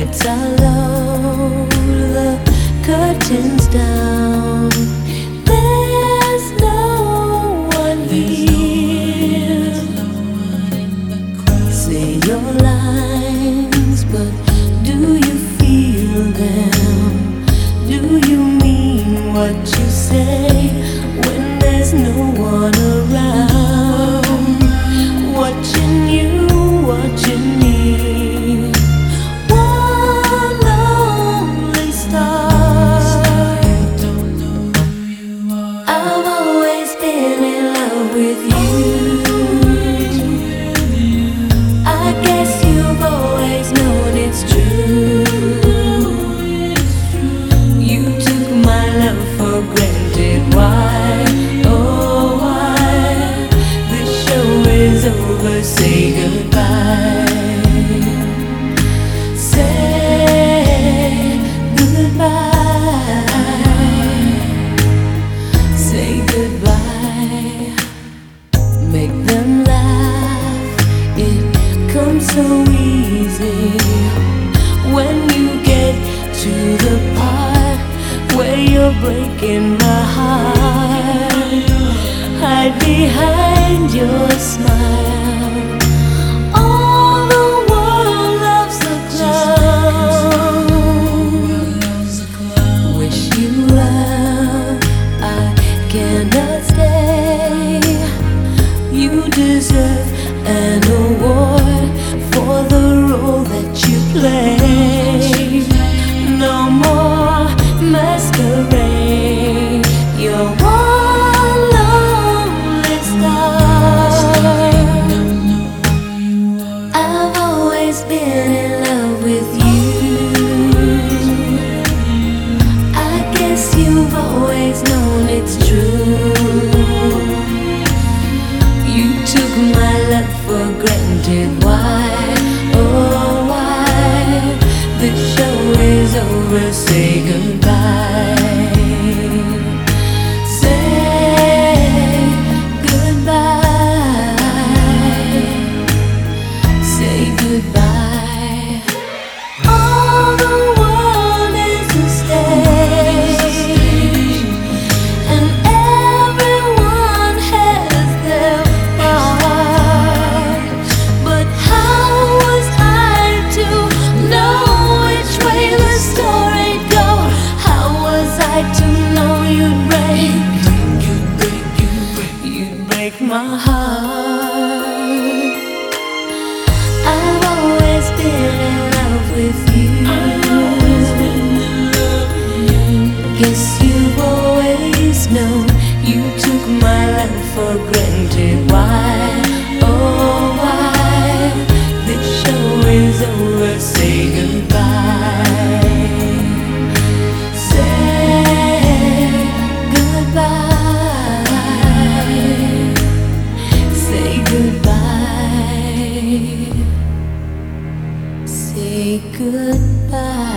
lights are low, the curtains down. There's no one here. Say your lines, but do you feel them? Do you mean what you say when there's no one around? Watching you, watching me. One lonely star. I've always been in love with you. I guess you've always known it's true. You took my love for granted. Why? Oh, why? The show is over. Say goodbye. Say goodbye. Say goodbye. Make them laugh. It comes so easy when you get to the part where you're breaking my heart. Hide behind your smile. All the world loves a clown. Wish you well, I cannot stay. You deserve an award for the role that you play. No more masquerade. You're one lonely star. I've always been in love with you. I guess you've always known it's true. You took my love for granted. Why? Oh, why? The show is over. Say goodbye. Say goodbye. Say goodbye. All the world is a stage, and everyone has their part. But how was I to know which way the story'd go? How was I to know you'd break my heart? I've always been in love with you. Guess you've always known. You took my love for granted. Why? Oh, why? The show is over. Say goodbye. Say goodbye. Say goodbye. Say goodbye.